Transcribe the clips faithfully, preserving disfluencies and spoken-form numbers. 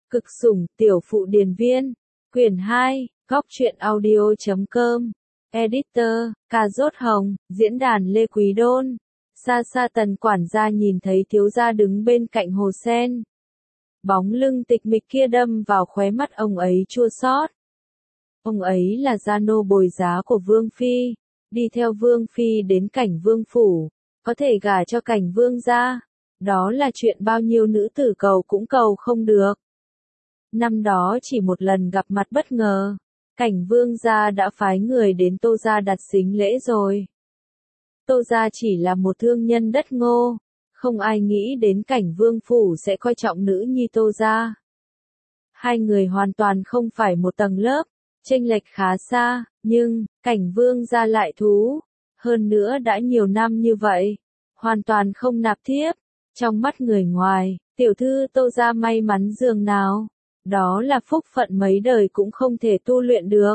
Cực sủng, tiểu phụ điền viên. Quyển hai, góc truyện audio chấm com. Editor, Cà Rốt Hồng, diễn đàn Lê Quý Đôn. Xa xa Tần quản gia nhìn thấy thiếu gia đứng bên cạnh hồ sen. Bóng lưng tịch mịch kia đâm vào khóe mắt ông ấy chua xót. Ông ấy là gia nô bồi giá của Vương Phi, đi theo Vương Phi đến Cảnh Vương phủ, có thể gả cho Cảnh Vương gia. Đó là chuyện bao nhiêu nữ tử cầu cũng cầu không được. Năm đó chỉ một lần gặp mặt bất ngờ, Cảnh Vương gia đã phái người đến Tô gia đặt sính lễ rồi. Tô gia chỉ là một thương nhân đất ngô, không ai nghĩ đến Cảnh Vương phủ sẽ coi trọng nữ nhi Tô gia. Hai người hoàn toàn không phải một tầng lớp, chênh lệch khá xa, nhưng Cảnh Vương gia lại thú, hơn nữa đã nhiều năm như vậy, hoàn toàn không nạp thiếp. Trong mắt người ngoài, tiểu thư Tô gia may mắn dường nào, đó là phúc phận mấy đời cũng không thể tu luyện được.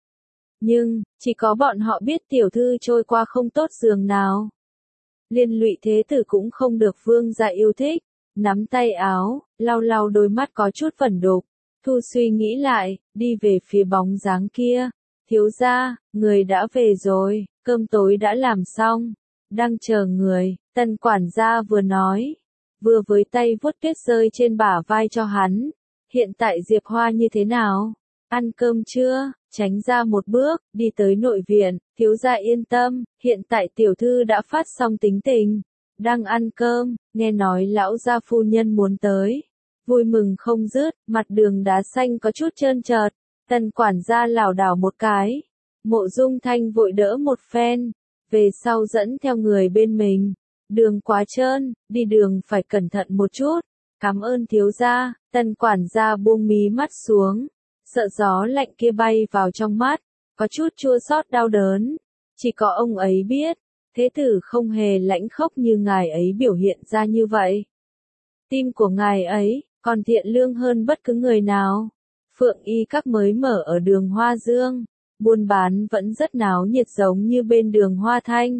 Nhưng, chỉ có bọn họ biết tiểu thư trôi qua không tốt dường nào. Liên lụy thế tử cũng không được vương gia yêu thích, nắm tay áo, lau lau đôi mắt có chút vẩn đục. Thu suy nghĩ lại, đi về phía bóng dáng kia. Thiếu gia, người đã về rồi, cơm tối đã làm xong, đang chờ người. Tần quản gia vừa nói, vừa với tay vuốt tuyết rơi trên bả vai cho hắn. Hiện tại Diệp Hoa như thế nào? Ăn cơm chưa? Tránh ra một bước, đi tới nội viện. Thiếu gia yên tâm, hiện tại tiểu thư đã phát xong tính tình, đang ăn cơm, nghe nói lão gia phu nhân muốn tới. Vui mừng không dứt, mặt đường đá xanh có chút trơn trượt. Tần quản gia lảo đảo một cái. Mộ Dung Thanh vội đỡ một phen, về sau dẫn theo người bên mình. Đường quá trơn, đi đường phải cẩn thận một chút. Cảm ơn thiếu gia. Tần quản gia buông mí mắt xuống, sợ gió lạnh kia bay vào trong mắt, có chút chua xót đau đớn. Chỉ có ông ấy biết, thế tử không hề lãnh khốc như ngài ấy biểu hiện ra như vậy. Tim của ngài ấy còn thiện lương hơn bất cứ người nào. Phượng Y Các mới mở ở đường Hoa Dương, buôn bán vẫn rất náo nhiệt giống như bên đường Hoa Thanh.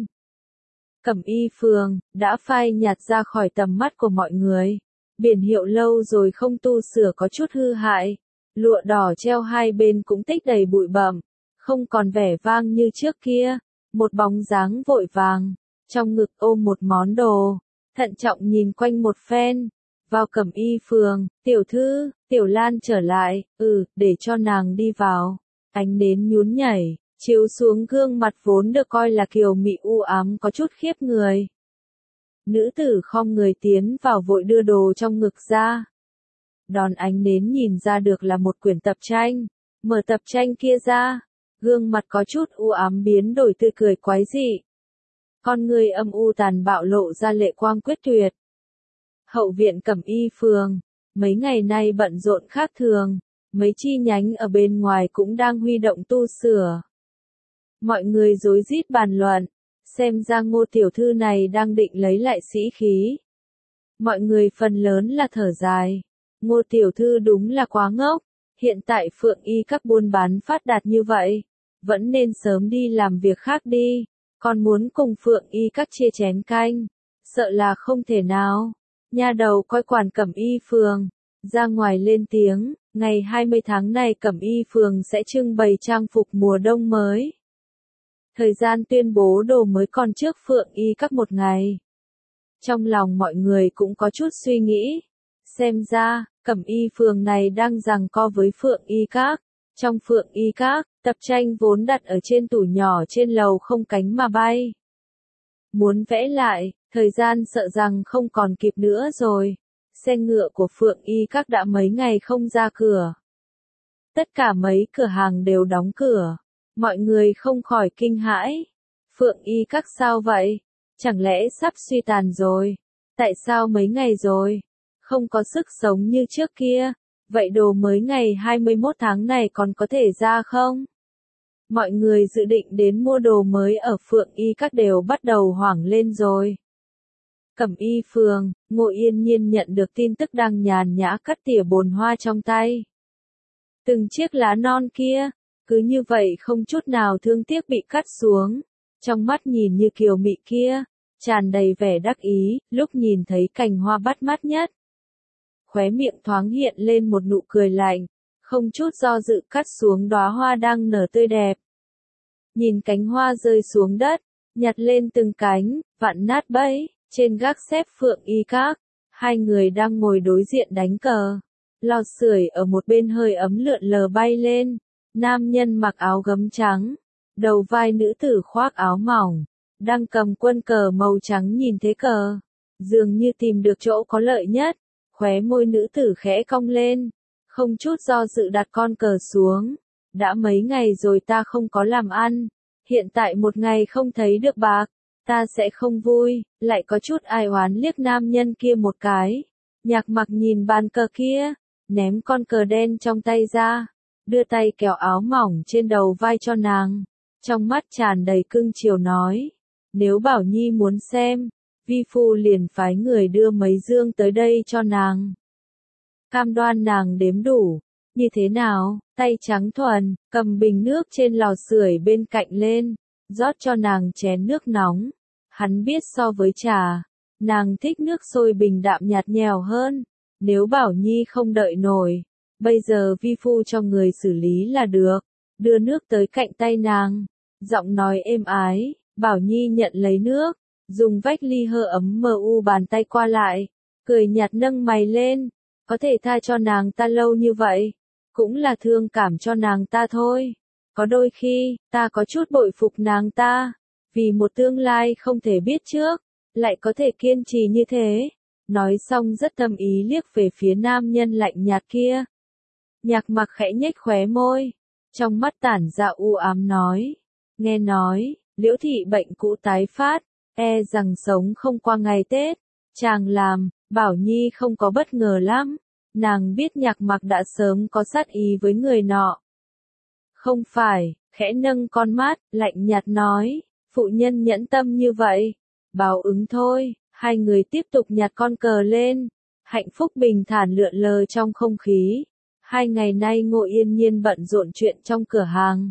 Cẩm Y Phường đã phai nhạt ra khỏi tầm mắt của mọi người. Biển hiệu lâu rồi không tu sửa có chút hư hại. Lụa đỏ treo hai bên cũng tích đầy bụi bặm, không còn vẻ vang như trước kia. Một bóng dáng vội vàng, trong ngực ôm một món đồ, thận trọng nhìn quanh một phen. Vào Cẩm Y Phường, tiểu thư, Tiểu Lan trở lại, ừ, để cho nàng đi vào. Ánh nến nhún nhảy, chiếu xuống gương mặt vốn được coi là kiều mị u ám có chút khiếp người. Nữ tử khom người tiến vào vội đưa đồ trong ngực ra. Đòn ánh nến nhìn ra được là một quyển tập tranh. Mở tập tranh kia ra, gương mặt có chút u ám biến đổi tươi cười quái dị. Con người âm u tàn bạo lộ ra lệ quang quyết tuyệt. Hậu viện Cẩm Y Phường, mấy ngày nay bận rộn khác thường, mấy chi nhánh ở bên ngoài cũng đang huy động tu sửa. Mọi người rối rít bàn luận, xem ra Ngô tiểu thư này đang định lấy lại sĩ khí. Mọi người phần lớn là thở dài, Ngô tiểu thư đúng là quá ngốc, hiện tại Phượng Y Các buôn bán phát đạt như vậy, vẫn nên sớm đi làm việc khác đi, còn muốn cùng Phượng Y Các chia chén canh, sợ là không thể nào. Nha đầu coi quản Cẩm Y Phường, ra ngoài lên tiếng, ngày hai mươi tháng này Cẩm Y Phường sẽ trưng bày trang phục mùa đông mới. Thời gian tuyên bố đồ mới còn trước Phượng Y Các một ngày. Trong lòng mọi người cũng có chút suy nghĩ. Xem ra, Cẩm Y Phường này đang giằng co với Phượng Y Các. Trong Phượng Y Các, tập tranh vốn đặt ở trên tủ nhỏ trên lầu không cánh mà bay. Muốn vẽ lại, thời gian sợ rằng không còn kịp nữa rồi. Xe ngựa của Phượng Y Các đã mấy ngày không ra cửa. Tất cả mấy cửa hàng đều đóng cửa. Mọi người không khỏi kinh hãi. Phượng Y Các sao vậy? Chẳng lẽ sắp suy tàn rồi? Tại sao mấy ngày rồi? Không có sức sống như trước kia. Vậy đồ mới ngày hai mươi mốt tháng này còn có thể ra không? Mọi người dự định đến mua đồ mới ở Phượng Y Các đều bắt đầu hoảng lên rồi. Cẩm Y Phường, Ngô Yên Nhiên nhận được tin tức đang nhàn nhã cắt tỉa bồn hoa trong tay. Từng chiếc lá non kia, cứ như vậy không chút nào thương tiếc bị cắt xuống. Trong mắt nhìn như kiều mị kia, tràn đầy vẻ đắc ý, lúc nhìn thấy cành hoa bắt mắt nhất. khóe miệng thoáng hiện lên một nụ cười lạnh, không chút do dự cắt xuống đóa hoa đang nở tươi đẹp. Nhìn cánh hoa rơi xuống đất, nhặt lên từng cánh, vặn nát bẫy, trên gác xếp Phượng Y Các, hai người đang ngồi đối diện đánh cờ. Lò sưởi ở một bên hơi ấm lượn lờ bay lên, nam nhân mặc áo gấm trắng, đầu vai nữ tử khoác áo mỏng, đang cầm quân cờ màu trắng nhìn thế cờ, dường như tìm được chỗ có lợi nhất, khóe môi nữ tử khẽ cong lên, không chút do dự đặt con cờ xuống. Đã mấy ngày rồi ta không có làm ăn, hiện tại một ngày không thấy được bạc, ta sẽ không vui, lại có chút ai oán liếc nam nhân kia một cái. Nhạc Mặc nhìn bàn cờ kia, ném con cờ đen trong tay ra, đưa tay kéo áo mỏng trên đầu vai cho nàng, trong mắt tràn đầy cưng chiều nói, nếu Bảo Nhi muốn xem, vi phu liền phái người đưa mấy dương tới đây cho nàng. Cam đoan nàng đếm đủ, như thế nào, tay trắng thuần, cầm bình nước trên lò sưởi bên cạnh lên, rót cho nàng chén nước nóng. Hắn biết so với trà, nàng thích nước sôi bình đạm nhạt nhẽo hơn, nếu Bảo Nhi không đợi nổi, bây giờ vi phu cho người xử lý là được, đưa nước tới cạnh tay nàng, giọng nói êm ái, Bảo Nhi nhận lấy nước, dùng vách ly hơ ấm mờ u bàn tay qua lại, cười nhạt nâng mày lên, có thể tha cho nàng ta lâu như vậy, cũng là thương cảm cho nàng ta thôi, có đôi khi, ta có chút bội phục nàng ta, vì một tương lai không thể biết trước, lại có thể kiên trì như thế. Nói xong rất tâm ý liếc về phía nam nhân lạnh nhạt kia. Nhạc Mặc khẽ nhếch khóe môi, trong mắt tản ra u ám nói, nghe nói, Liễu thị bệnh cũ tái phát, e rằng sống không qua ngày Tết, chàng làm, Bảo Nhi không có bất ngờ lắm, nàng biết Nhạc Mặc đã sớm có sát ý với người nọ. Không phải, khẽ nâng con mắt, lạnh nhạt nói, phụ nhân nhẫn tâm như vậy, báo ứng thôi. Hai người tiếp tục nhặt con cờ lên, hạnh phúc bình thản lượn lờ trong không khí. Hai ngày nay Ngô Yên Nhiên bận rộn chuyện trong cửa hàng,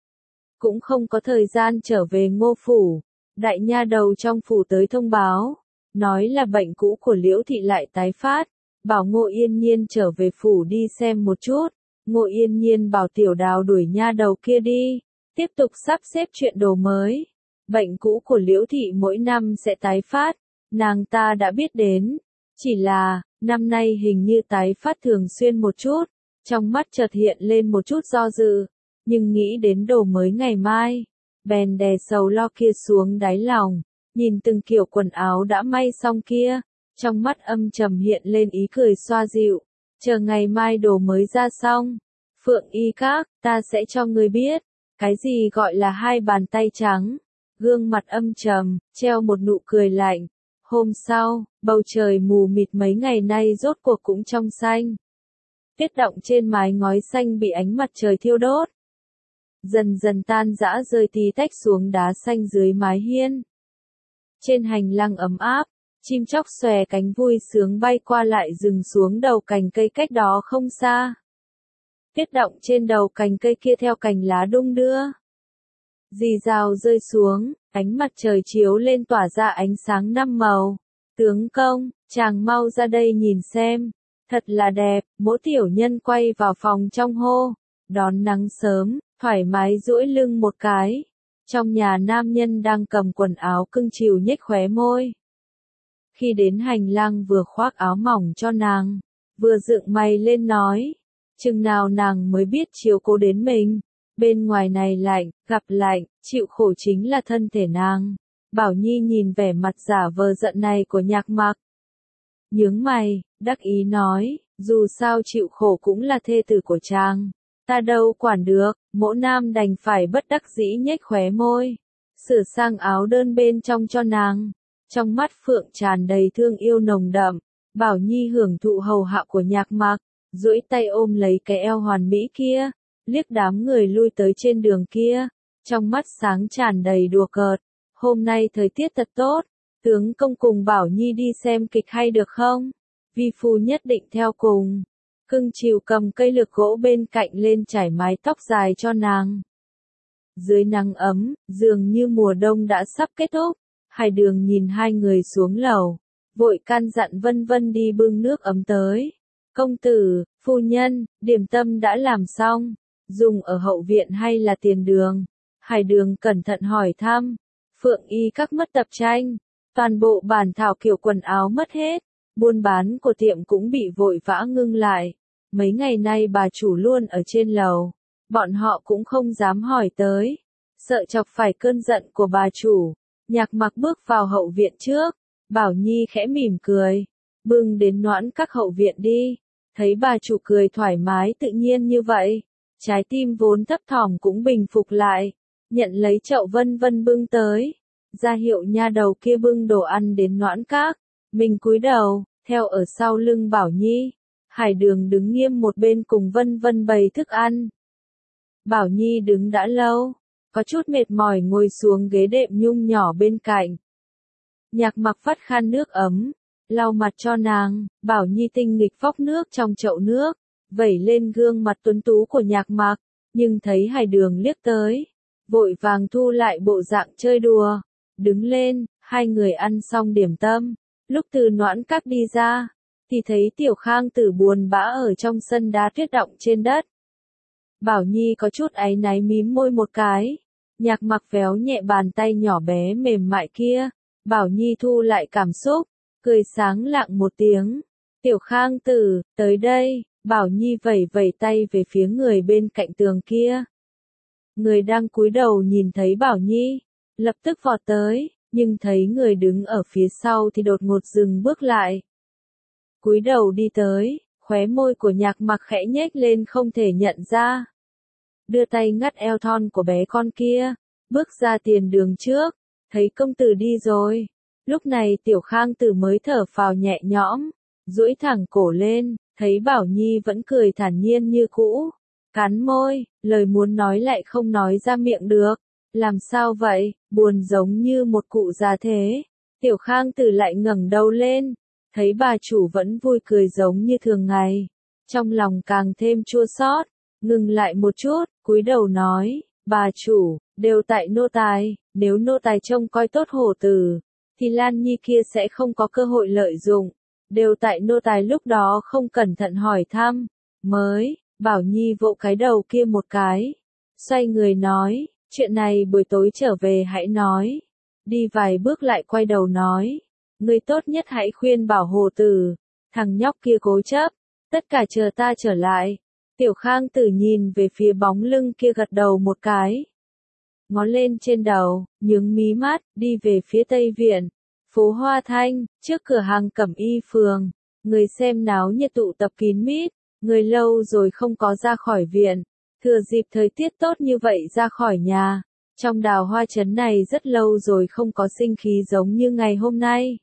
cũng không có thời gian trở về Ngô phủ. Đại nha đầu trong phủ tới thông báo, nói là bệnh cũ của Liễu thị lại tái phát, bảo Ngô Yên Nhiên trở về phủ đi xem một chút. Ngô Yên Nhiên bảo Tiểu Đào đuổi nha đầu kia đi, tiếp tục sắp xếp chuyện đồ mới. Bệnh cũ của Liễu thị mỗi năm sẽ tái phát, nàng ta đã biết đến, chỉ là, năm nay hình như tái phát thường xuyên một chút, trong mắt chợt hiện lên một chút do dự, nhưng nghĩ đến đồ mới ngày mai, bèn đè sầu lo kia xuống đáy lòng, nhìn từng kiểu quần áo đã may xong kia, trong mắt âm trầm hiện lên ý cười xoa dịu, chờ ngày mai đồ mới ra xong, Phượng Y Các, ta sẽ cho người biết, cái gì gọi là hai bàn tay trắng, gương mặt âm trầm, treo một nụ cười lạnh. Hôm sau, bầu trời mù mịt mấy ngày nay rốt cuộc cũng trong xanh. Tuyết động trên mái ngói xanh bị ánh mặt trời thiêu đốt. Dần dần tan rã rơi tí tách xuống đá xanh dưới mái hiên. Trên hành lang ấm áp, chim chóc xòe cánh vui sướng bay qua lại dừng xuống đầu cành cây cách đó không xa. Tuyết động trên đầu cành cây kia theo cành lá đung đưa. Rì rào rơi xuống, ánh mặt trời chiếu lên tỏa ra ánh sáng năm màu. Tướng công, chàng mau ra đây nhìn xem, thật là đẹp, Mỗ tiểu nhân quay vào phòng trong hô, đón nắng sớm, thoải mái duỗi lưng một cái. Trong nhà nam nhân đang cầm quần áo cưng chiều nhếch khóe môi. Khi đến hành lang vừa khoác áo mỏng cho nàng, vừa dựng mày lên nói, chừng nào nàng mới biết chiếu cố đến mình. Bên ngoài này lạnh, gặp lạnh, chịu khổ chính là thân thể nàng. Bảo Nhi nhìn vẻ mặt giả vờ giận này của Nhạc Mặc, nhướng mày, đắc ý nói, dù sao chịu khổ cũng là thê tử của chàng, ta đâu quản được. Mỗ nam đành phải bất đắc dĩ nhếch khóe môi, sửa sang áo đơn bên trong cho nàng. Trong mắt Phượng tràn đầy thương yêu nồng đậm, Bảo Nhi hưởng thụ hầu hạ của Nhạc Mặc, duỗi tay ôm lấy cái eo hoàn mỹ kia, liếc đám người lui tới trên đường kia, trong mắt sáng tràn đầy đùa cợt. Hôm nay thời tiết thật tốt, tướng công cùng Bảo Nhi đi xem kịch hay được không? Vi phu nhất định theo cùng. Cưng chiều cầm cây lược gỗ bên cạnh lên trải mái tóc dài cho nàng. Dưới nắng ấm, dường như mùa đông đã sắp kết thúc, Hải Đường nhìn hai người xuống lầu, vội căn dặn Vân Vân đi bưng nước ấm tới. Công tử, phu nhân, điểm tâm đã làm xong, dùng ở hậu viện hay là tiền đường? Hải Đường cẩn thận hỏi thăm. Phượng Y các mất tập tranh, toàn bộ bản thảo kiểu quần áo mất hết, buôn bán của tiệm cũng bị vội vã ngưng lại. Mấy ngày nay bà chủ luôn ở trên lầu, bọn họ cũng không dám hỏi tới, sợ chọc phải cơn giận của bà chủ. Nhạc Mặc bước vào hậu viện trước, Bảo Nhi khẽ mỉm cười, bưng đến Noãn Các hậu viện đi. Thấy bà chủ cười thoải mái tự nhiên như vậy, trái tim vốn thấp thỏm cũng bình phục lại, nhận lấy chậu Vân Vân bưng tới, ra hiệu nha đầu kia bưng đồ ăn đến Noãn Các. Mình cúi đầu, theo ở sau lưng Bảo Nhi. Hải Đường đứng nghiêm một bên cùng Vân Vân bày thức ăn. Bảo Nhi đứng đã lâu, có chút mệt mỏi ngồi xuống ghế đệm nhung nhỏ bên cạnh. Nhạc Mặc vắt khăn nước ấm, lau mặt cho nàng. Bảo Nhi tinh nghịch vóc nước trong chậu nước, vẩy lên gương mặt tuấn tú của Nhạc Mặc, nhưng thấy Hải Đường liếc tới, vội vàng thu lại bộ dạng chơi đùa. Đứng lên, hai người ăn xong điểm tâm, lúc từ Noãn Các đi ra, thì thấy Tiểu Khang Tử buồn bã ở trong sân đá tuyết động trên đất. Bảo Nhi có chút áy náy mím môi một cái. Nhạc Mặc véo nhẹ bàn tay nhỏ bé mềm mại kia. Bảo Nhi thu lại cảm xúc, cười sáng lạng một tiếng. Tiểu Khang Tử, tới đây. Bảo Nhi vẩy vẩy tay về phía người bên cạnh tường kia. Người đang cúi đầu nhìn thấy Bảo Nhi, lập tức vọt tới, nhưng thấy người đứng ở phía sau thì đột ngột dừng bước lại. Cúi đầu đi tới, khóe môi của Nhạc Mặc khẽ nhếch lên không thể nhận ra. Đưa tay ngắt eo thon của bé con kia, bước ra tiền đường trước, thấy công tử đi rồi. Lúc này Tiểu Khang Tử mới thở phào nhẹ nhõm, duỗi thẳng cổ lên, thấy Bảo Nhi vẫn cười thản nhiên như cũ. Cắn môi, lời muốn nói lại không nói ra miệng được. Làm sao vậy, buồn giống như một cụ già thế. Tiểu Khang Tử lại ngẩng đầu lên, thấy bà chủ vẫn vui cười giống như thường ngày. Trong lòng càng thêm chua xót, ngừng lại một chút, cúi đầu nói, bà chủ, đều tại nô tài, nếu nô tài trông coi tốt hổ tử, thì Lan Nhi kia sẽ không có cơ hội lợi dụng. Đều tại nô tài lúc đó không cẩn thận hỏi thăm, mới, Bảo Nhi vỗ cái đầu kia một cái, xoay người nói, chuyện này buổi tối trở về hãy nói. Đi vài bước lại quay đầu nói, ngươi tốt nhất hãy khuyên bảo hồ tử, thằng nhóc kia cố chấp, tất cả chờ ta trở lại. Tiểu Khang Tử nhìn về phía bóng lưng kia gật đầu một cái, ngó lên trên đầu, nhướng mí mắt, đi về phía Tây Viện, phố Hoa Thanh, trước cửa hàng Cẩm Y Phường. Người xem náo nhiệt tụ tập kín mít, người lâu rồi không có ra khỏi viện, thừa dịp thời tiết tốt như vậy ra khỏi nhà. Trong Đào Hoa trấn này rất lâu rồi không có sinh khí giống như ngày hôm nay.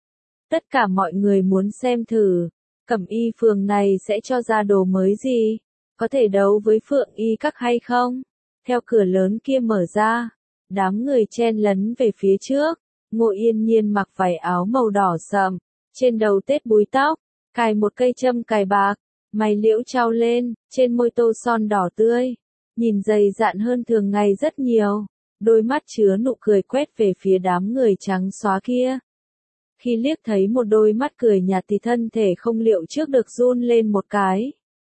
Tất cả mọi người muốn xem thử, Cẩm Y Phường này sẽ cho ra đồ mới gì, có thể đấu với Phượng Y Các hay không? Theo cửa lớn kia mở ra, đám người chen lấn về phía trước. Ngô Yên Nhiên mặc vải áo màu đỏ sậm, trên đầu tết búi tóc, cài một cây châm cài bạc, mày liễu trao lên, trên môi tô son đỏ tươi, nhìn dày dạn hơn thường ngày rất nhiều, đôi mắt chứa nụ cười quét về phía đám người trắng xóa kia. Khi liếc thấy một đôi mắt cười nhạt thì thân thể không liệu trước được run lên một cái.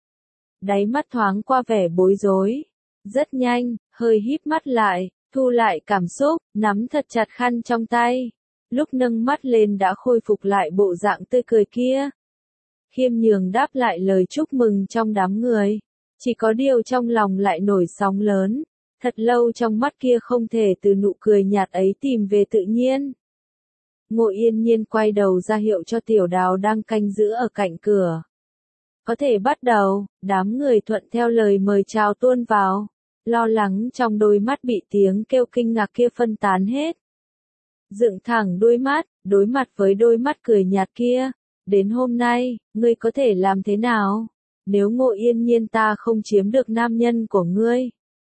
Đáy mắt thoáng qua vẻ bối rối, rất nhanh, hơi híp mắt lại, thu lại cảm xúc, nắm thật chặt khăn trong tay. Lúc nâng mắt lên đã khôi phục lại bộ dạng tươi cười kia. Khiêm nhường đáp lại lời chúc mừng trong đám người. Chỉ có điều trong lòng lại nổi sóng lớn. Thật lâu trong mắt kia không thể từ nụ cười nhạt ấy tìm về tự nhiên. Ngô Yên Nhiên quay đầu ra hiệu cho Tiểu Đào đang canh giữ ở cạnh cửa. Có thể bắt đầu, đám người thuận theo lời mời chào tuôn vào. Lo lắng trong đôi mắt bị tiếng kêu kinh ngạc kia phân tán hết. Dựng thẳng đôi mắt, đối mặt với đôi mắt cười nhạt kia. Đến hôm nay, ngươi có thể làm thế nào? Nếu Ngô Yên Nhiên ta không chiếm được nam nhân của ngươi.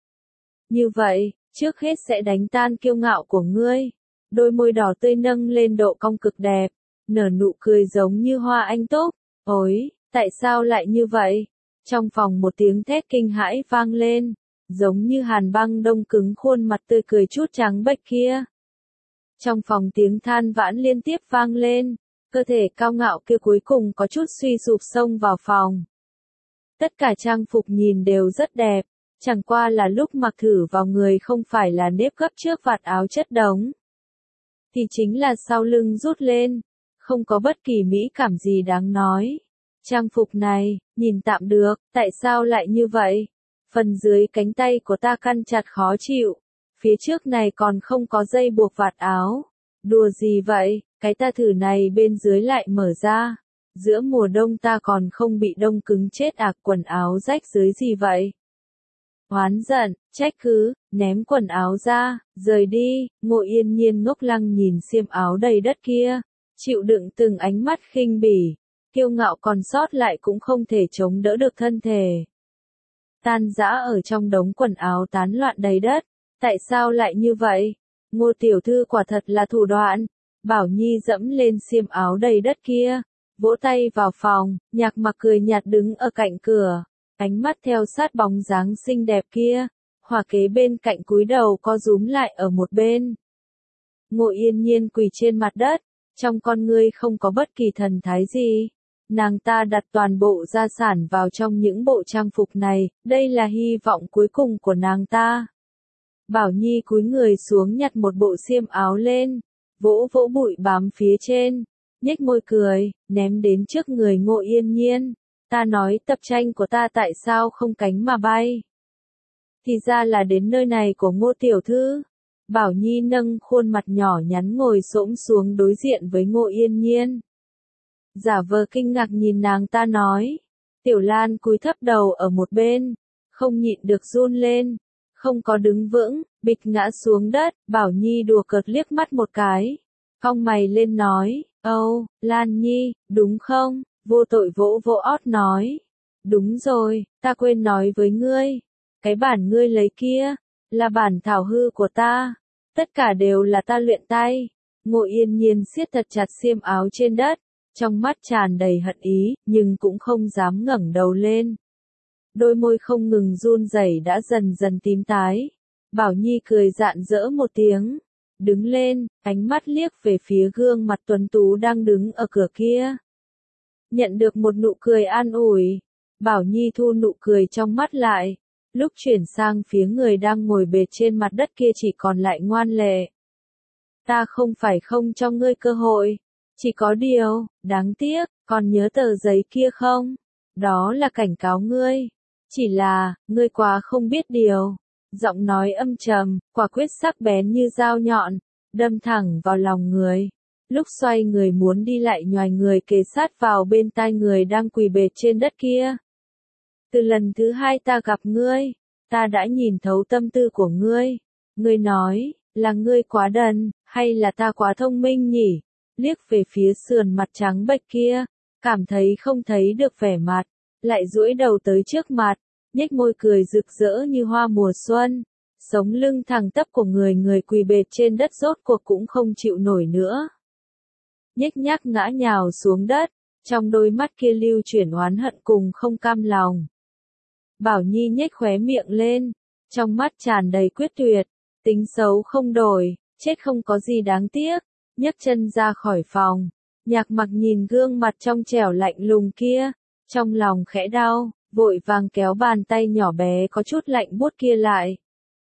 Như vậy, trước hết sẽ đánh tan kiêu ngạo của ngươi. Đôi môi đỏ tươi nâng lên độ cong cực đẹp, nở nụ cười giống như hoa anh túc. Ôi, tại sao lại như vậy? Trong phòng một tiếng thét kinh hãi vang lên. Giống như hàn băng đông cứng khuôn mặt tươi cười chút trắng bệch kia. Trong phòng tiếng than vãn liên tiếp vang lên, cơ thể cao ngạo kia cuối cùng có chút suy sụp xông vào phòng. Tất cả trang phục nhìn đều rất đẹp, chẳng qua là lúc mặc thử vào người không phải là nếp gấp trước vạt áo chất đống, thì chính là sau lưng rút lên, không có bất kỳ mỹ cảm gì đáng nói. Trang phục này, nhìn tạm được, tại sao lại như vậy? Phần dưới cánh tay của ta căn chặt khó chịu, phía trước này còn không có dây buộc vạt áo. Đùa gì vậy, cái ta thử này bên dưới lại mở ra. Giữa mùa đông ta còn không bị đông cứng chết à, quần áo rách dưới gì vậy? Oán giận, trách cứ, ném quần áo ra, rời đi. Ngộ Yên Nhiên ngốc lăng nhìn xiêm áo đầy đất kia, chịu đựng từng ánh mắt khinh bỉ, kiêu ngạo còn sót lại cũng không thể chống đỡ được thân thể. Tan rã ở trong đống quần áo tán loạn đầy đất, tại sao lại như vậy? Ngô tiểu thư quả thật là thủ đoạn. Bảo Nhi dẫm lên xiêm áo đầy đất kia, vỗ tay vào phòng, Nhạc Mặc cười nhạt đứng ở cạnh cửa, ánh mắt theo sát bóng dáng xinh đẹp kia, Hòa kế bên cạnh cúi đầu co rúm lại ở một bên. Ngộ Yên Nhiên quỳ trên mặt đất, trong con ngươi không có bất kỳ thần thái gì. Nàng ta đặt toàn bộ gia sản vào trong những bộ trang phục này, đây là hy vọng cuối cùng của nàng ta. Bảo Nhi cúi người xuống nhặt một bộ xiêm áo lên, vỗ vỗ bụi bám phía trên, nhếch môi cười, ném đến trước người Ngộ Yên Nhiên. Ta nói tập tranh của ta tại sao không cánh mà bay? Thì ra là đến nơi này của Ngô tiểu thư. Bảo Nhi nâng khuôn mặt nhỏ nhắn ngồi xổm xuống đối diện với Ngộ Yên Nhiên. Giả vờ kinh ngạc nhìn nàng ta nói. Tiểu Lan cúi thấp đầu ở một bên, không nhịn được run lên, không có đứng vững, bịch ngã xuống đất. Bảo Nhi đùa cợt liếc mắt một cái, cong mày lên nói, âu, Lan Nhi, đúng không? Vô tội vỗ vỗ ót nói, đúng rồi, ta quên nói với ngươi, cái bản ngươi lấy kia, là bản thảo hư của ta, tất cả đều là ta luyện tay. Ngộ Yên Nhiên siết thật chặt xiêm áo trên đất, trong mắt tràn đầy hận ý, nhưng cũng không dám ngẩng đầu lên. Đôi môi không ngừng run rẩy đã dần dần tím tái. Bảo Nhi cười rạng rỡ một tiếng, đứng lên, ánh mắt liếc về phía gương mặt tuấn tú đang đứng ở cửa kia. Nhận được một nụ cười an ủi, Bảo Nhi thu nụ cười trong mắt lại, lúc chuyển sang phía người đang ngồi bệt trên mặt đất kia chỉ còn lại ngoan lệ. Ta không phải không cho ngươi cơ hội, chỉ có điều, đáng tiếc, còn nhớ tờ giấy kia không? Đó là cảnh cáo ngươi, chỉ là, ngươi quá không biết điều. Giọng nói âm trầm, quả quyết sắc bén như dao nhọn, đâm thẳng vào lòng người. Lúc xoay người muốn đi lại nhoài người kề sát vào bên tai người đang quỳ bệt trên đất kia. Từ lần thứ hai ta gặp ngươi, ta đã nhìn thấu tâm tư của ngươi. Ngươi nói, là ngươi quá đần, hay là ta quá thông minh nhỉ? Liếc về phía sườn mặt trắng bệch kia, cảm thấy không thấy được vẻ mặt, lại duỗi đầu tới trước mặt, nhếch môi cười rực rỡ như hoa mùa xuân. Sống lưng thẳng tắp của người người quỳ bệt trên đất rốt cuộc cũng không chịu nổi nữa. Nhếch nhác ngã nhào xuống đất, trong đôi mắt kia lưu chuyển oán hận cùng không cam lòng. Bảo Nhi nhếch khóe miệng lên, trong mắt tràn đầy quyết tuyệt, tính xấu không đổi, chết không có gì đáng tiếc, nhấc chân ra khỏi phòng. Nhạc Mặc nhìn gương mặt trong trẻo lạnh lùng kia, trong lòng khẽ đau, vội vàng kéo bàn tay nhỏ bé có chút lạnh buốt kia lại.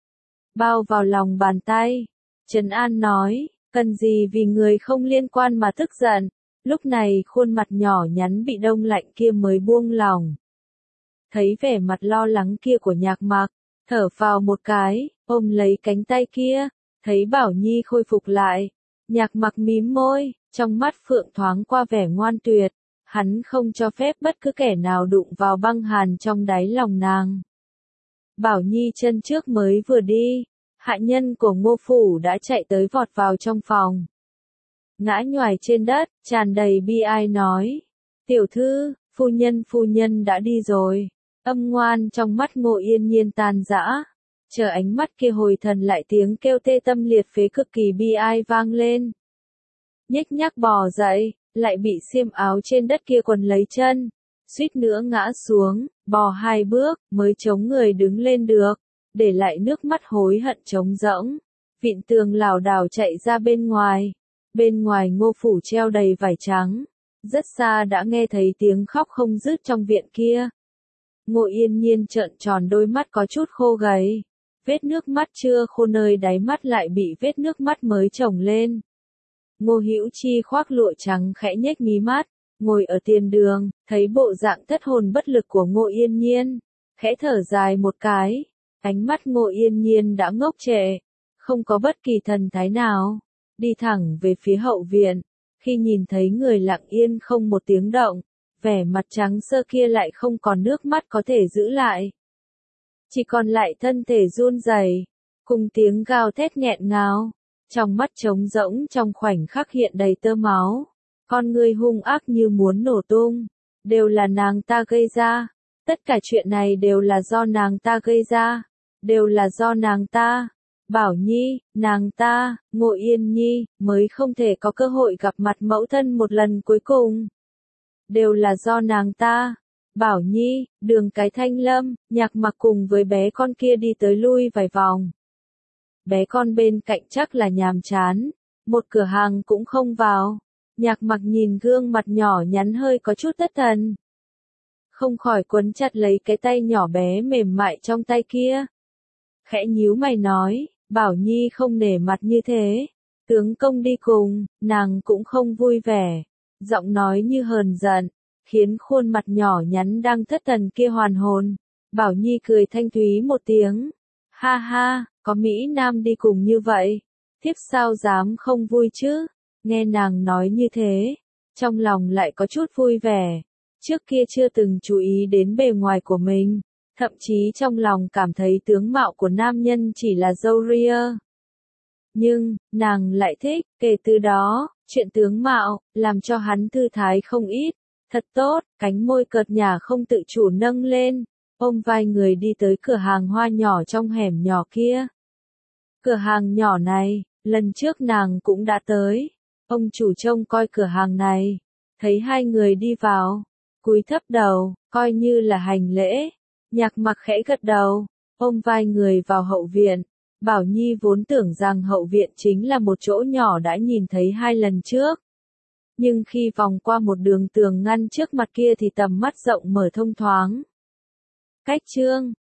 Bao vào lòng bàn tay, trấn an nói, cần gì vì người không liên quan mà tức giận. Lúc này khuôn mặt nhỏ nhắn bị đông lạnh kia mới buông lòng. Thấy vẻ mặt lo lắng kia của Nhạc Mặc, thở phào một cái, ôm lấy cánh tay kia, thấy Bảo Nhi khôi phục lại. Nhạc Mặc mím môi, trong mắt phượng thoáng qua vẻ ngoan tuyệt, hắn không cho phép bất cứ kẻ nào đụng vào băng hàn trong đáy lòng nàng. Bảo Nhi chân trước mới vừa đi, hạ nhân của Ngô phủ đã chạy tới vọt vào trong phòng. Ngã nhoài trên đất, tràn đầy bi ai nói, tiểu thư, phu nhân phu nhân đã đi rồi. Âm ngoan trong mắt Ngộ Yên Nhiên tan rã, chờ ánh mắt kia hồi thần lại tiếng kêu tê tâm liệt phế cực kỳ bi ai vang lên. Nhếch nhác bò dậy, lại bị xiêm áo trên đất kia quần lấy chân, suýt nữa ngã xuống, bò hai bước, mới chống người đứng lên được, để lại nước mắt hối hận trống rỗng, vịn tường lảo đảo chạy ra bên ngoài. Bên ngoài Ngô phủ treo đầy vải trắng, rất xa đã nghe thấy tiếng khóc không dứt trong viện kia. Ngô Yên Nhiên trợn tròn đôi mắt có chút khô gầy, vết nước mắt chưa khô nơi đáy mắt lại bị vết nước mắt mới chồng lên. Ngô Hữu Chi khoác lụa trắng khẽ nhếch mí mắt, ngồi ở tiền đường, thấy bộ dạng thất hồn bất lực của Ngô Yên Nhiên, khẽ thở dài một cái, ánh mắt Ngô Yên Nhiên đã ngốc trệ, không có bất kỳ thần thái nào, đi thẳng về phía hậu viện, khi nhìn thấy người lặng yên không một tiếng động, vẻ mặt trắng sơ kia lại không còn nước mắt có thể giữ lại. Chỉ còn lại thân thể run rẩy, cùng tiếng gào thét nghẹn ngào, trong mắt trống rỗng trong khoảnh khắc hiện đầy tơ máu, con người hung ác như muốn nổ tung, đều là nàng ta gây ra, tất cả chuyện này đều là do nàng ta gây ra, đều là do nàng ta. Bảo Nhi, nàng ta, Ngô Yên Nhi, mới không thể có cơ hội gặp mặt mẫu thân một lần cuối cùng. Đều là do nàng ta. Bảo Nhi, Đường Cái Thanh Lâm, Nhạc Mặc cùng với bé con kia đi tới lui vài vòng. Bé con bên cạnh chắc là nhàm chán, một cửa hàng cũng không vào. Nhạc Mặc nhìn gương mặt nhỏ nhắn hơi có chút thất thần, không khỏi quấn chặt lấy cái tay nhỏ bé mềm mại trong tay kia. Khẽ nhíu mày nói, Bảo Nhi không nể mặt như thế, tướng công đi cùng, nàng cũng không vui vẻ, giọng nói như hờn giận, khiến khuôn mặt nhỏ nhắn đang thất thần kia hoàn hồn. Bảo Nhi cười thanh thúy một tiếng, ha ha, có Mỹ Nam đi cùng như vậy, thiếp sao dám không vui chứ. Nghe nàng nói như thế, trong lòng lại có chút vui vẻ, trước kia chưa từng chú ý đến bề ngoài của mình. Thậm chí trong lòng cảm thấy tướng mạo của nam nhân chỉ là râu ria. Nhưng, nàng lại thích, kể từ đó, chuyện tướng mạo, làm cho hắn thư thái không ít. Thật tốt, cánh môi cợt nhả không tự chủ nâng lên, ôm vai người đi tới cửa hàng hoa nhỏ trong hẻm nhỏ kia. Cửa hàng nhỏ này, lần trước nàng cũng đã tới. Ông chủ trông coi cửa hàng này, thấy hai người đi vào, cúi thấp đầu, coi như là hành lễ. Nhạc Mặc khẽ gật đầu, ôm vai người vào hậu viện. Bảo Nhi vốn tưởng rằng hậu viện chính là một chỗ nhỏ đã nhìn thấy hai lần trước. Nhưng khi vòng qua một đường tường ngăn trước mặt kia thì tầm mắt rộng mở thông thoáng. Cách chương